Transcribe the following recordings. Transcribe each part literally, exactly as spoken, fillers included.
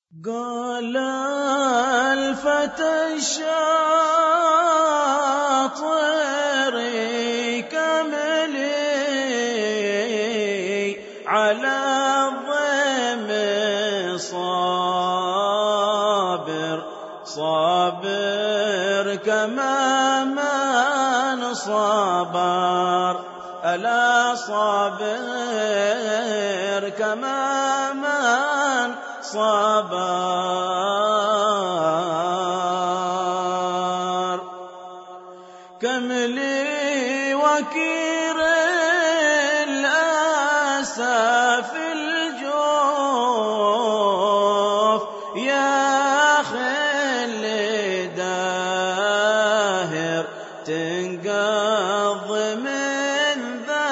قال الفتى الشاطر كملي على الضيم صابر صابر كما من صبر ألا صابر كما من صبر كملي وكير الأسى في الجوف يا خل داهر تنقض من ذا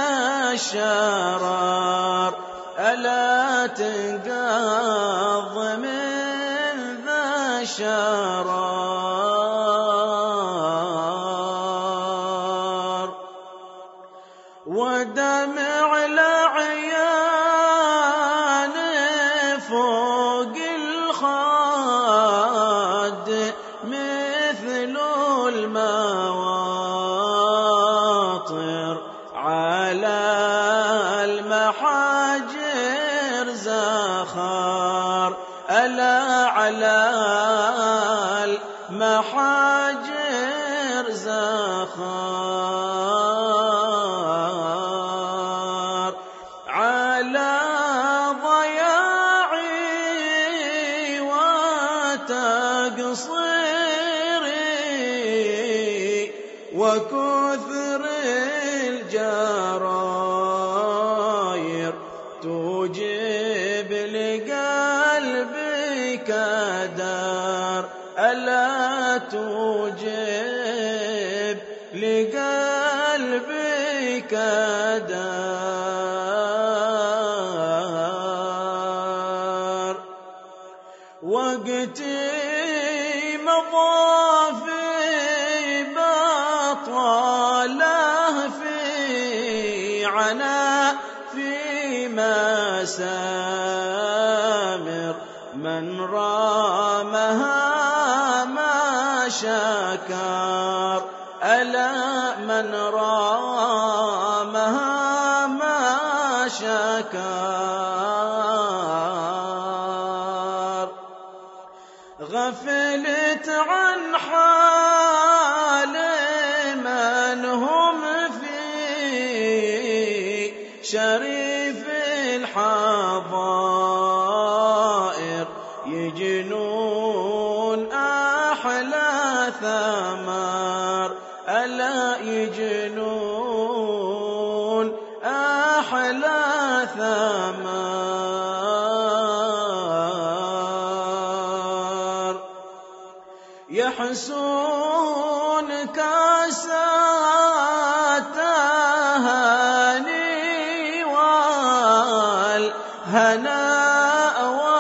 الشرار ألا تنقض من ذا الشرار ودمع العيان فوق الخد مثل المواطر على المحاجر زخار ألا على المحاجر زخار على ضياعي وتقصيري وكثر الجراير توجب لقلبي كدار ألا توجب لقلبي كدار وقتي مضى في بطاله في عنا في مسامر من رامها ما شكر ألا من رامها ما شكر غفلت عن حال من هم في شريف الحظائر يجنون أحلى ثمر ألا يجنون أحلى ثمر يحسون كاسات هاني والهناء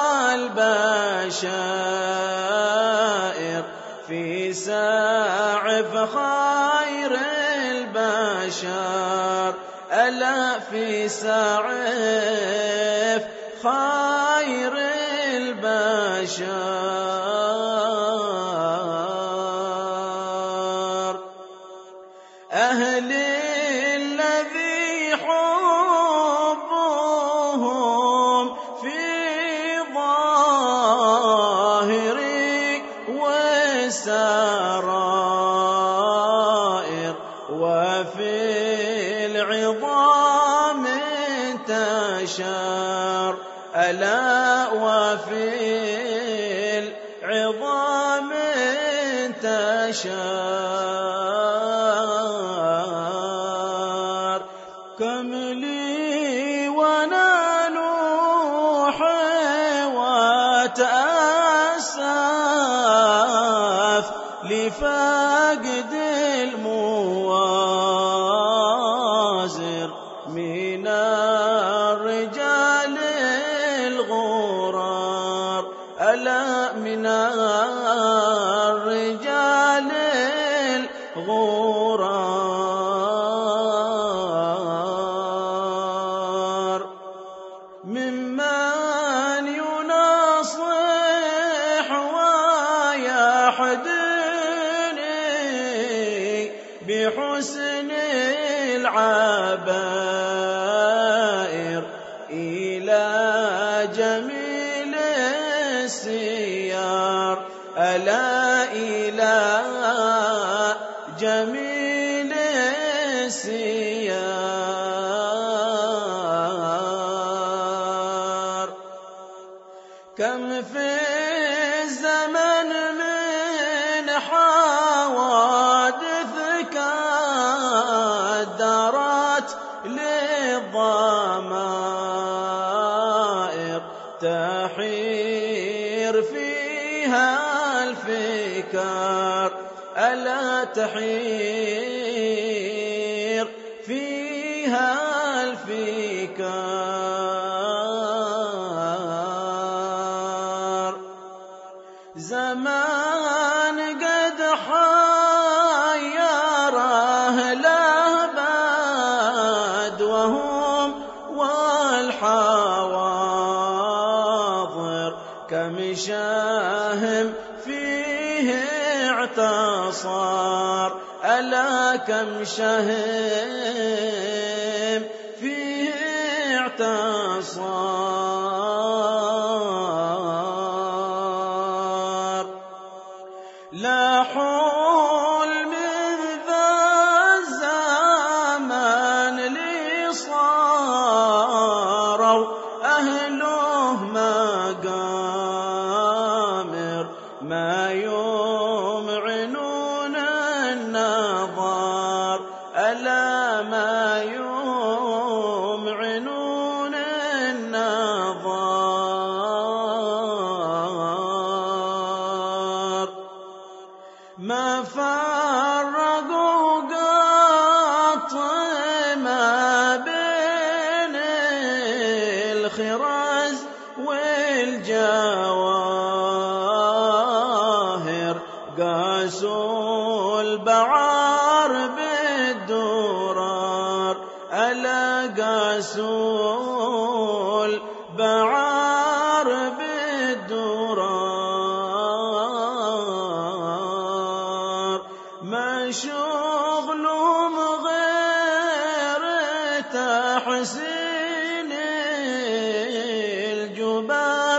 والبشائر في ساعف خير البشر ألا في ساعف خير البشر أهل الذي حبهم في ظاهري والسرائر وفي العظام انتشر ألا وفي العظام انتشر كملي وانا نوح وتأسف لفقد الموازر من الرجال الغرار ألا من الرجال الغرار ممن يناصر ألا إلى جميل السيار كم في الزمن من حوادث كدرت للضمائر تحير فيها الفكر ألا تحير فيها الفكر زمان قد حير أهله بدوهم والحواضر كم شاهم فيه اعتصار ألا كم شهم فيه اعتصار لا حول من ذا الزمان لي صاروا أهله مقامر ما يمعنون النظر ألا ما يمعنون النظر ما فرقوا قط ما بين الخرز والجواهر قاسوا البعار بالدرار ألا قاسوا البعار بالدرار ما شغلهم غير تحسين الجباب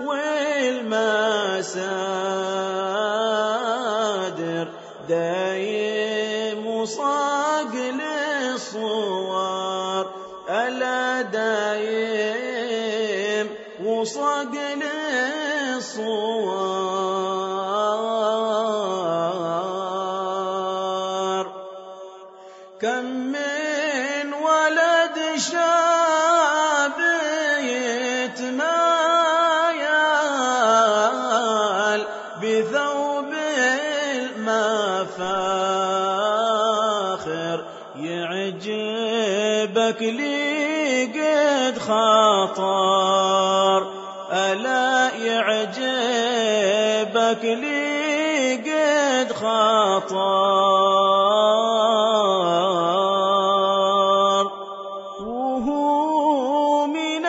والمسادر دايم وصاق للصور ألا دايم وصاق للصور كم من ولد شاب يتمايل بثوب المفاخر يعجبك لي قد خطر ألا يعجبك لي قد خطر وهو من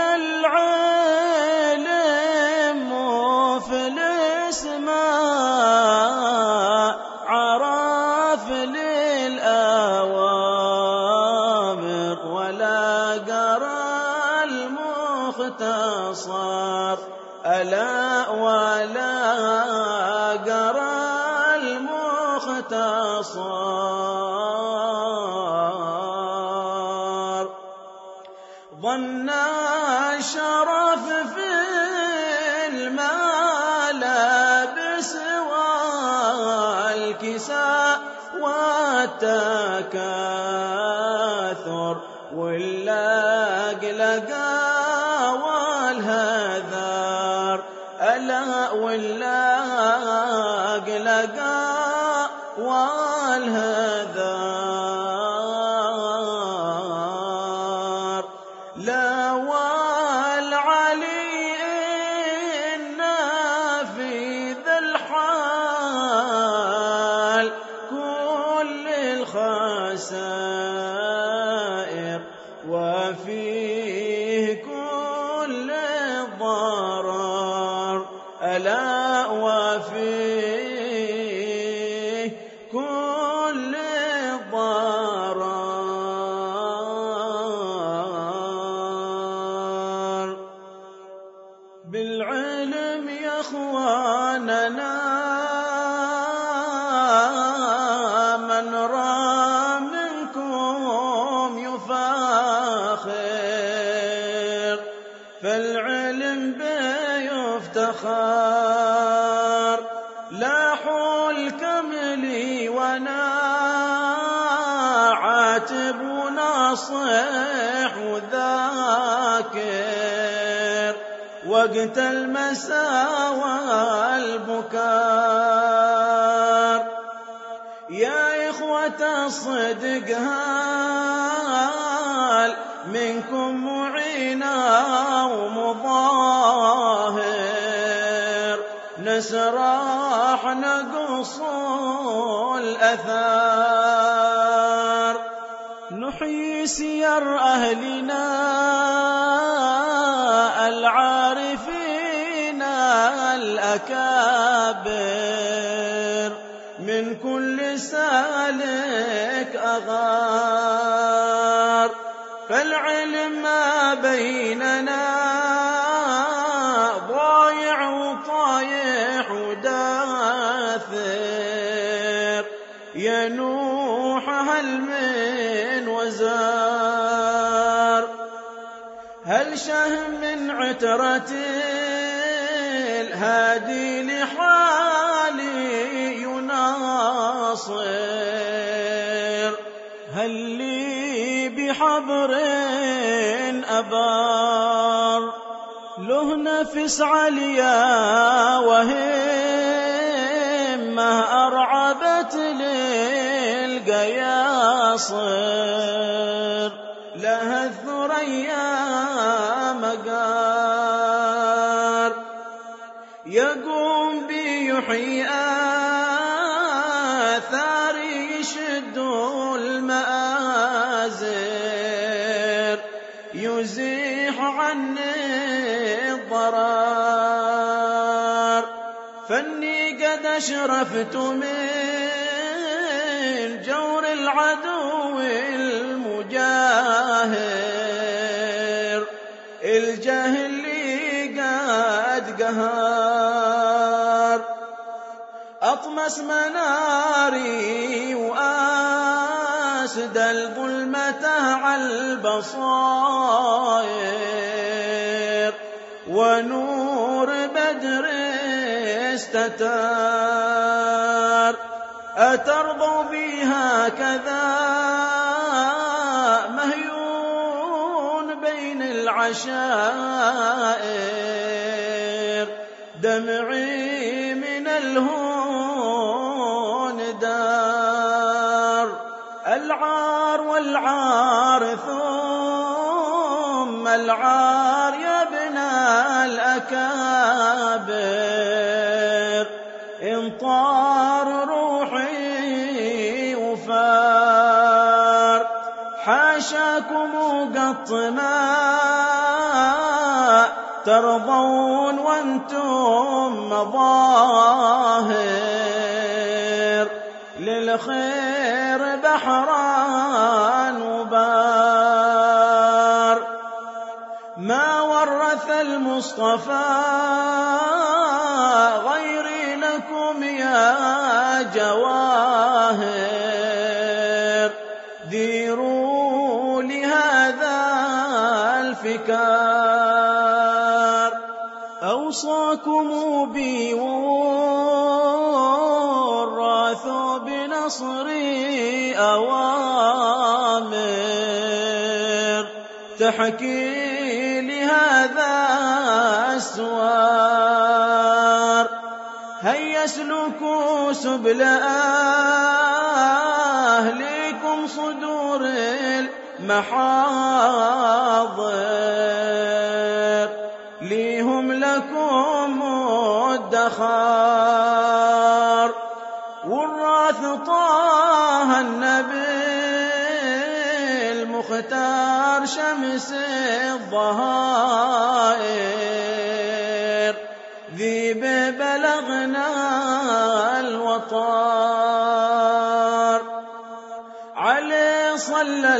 العلم مفلس ما عرف للأوامر ولا قرأ المختصر ألا ولا قرأ المختصر ظن الشرف في الملابس والكساء والتكاثر واللقلقة والهذار ألا واللقلقة والهذار لا والعلي إن في ذا الحال كل الخسائر وفيه كل الضرر ألا وفيه كل الضرر بالعلم يا اخواننا الفخار لاحوا الكمل وناعاتب وناصح وذاكر وقت المساء والبكار. يا إخوة الصدق هال منكم معينا ومظاهر نسرح نقص الأثار نحيي سير أهلنا العارفين الأكابر من كل سالك أغار. فالعلم ما بيننا ضايع وطايح وداثر ينوح هل من وزار. هل شهم من عترة الهادي لحالي يناصر هل لي بحبر أبار له نفس عليا وهمه أرعبت للقياصر لها الثريا مقار. يقوم بيحيي آثار يشد المآزر يزيح عني الضرار. فاني قد أشرفت من جور العدو المجاهر الجهل قد قهار. أطمس مناري وأسد الظلمة على البصائر ونور بدر استتار. أترضوا بها كذا مهيون بين العشائر دمعي من الهون دار. العار والعار ثم العار يا ابن الأكابر إن طار روحي وفار. حاشاكم قط ما ترضون وانتم مظاهر للخير بحران وبار. ما ورث المصطفى غيري لكم يا جواهر ديروا لهذا الفكار. أوصاكم بي والراث بنصري أوامر تحكي لهذا السوار. هيا اسلكوا سبل أهلكم صدور المحاضر ليهم لكم مدخار. والراث طه النبي المختار شمس الظهائر ذي ببلغنا الوطار. عليه صلى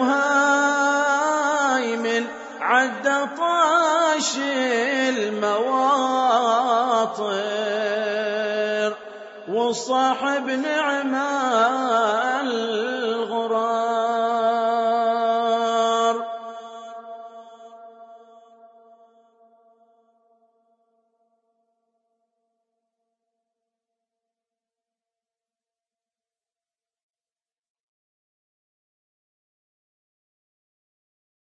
المهيمن عد طاش المواطر والصاحب نعمة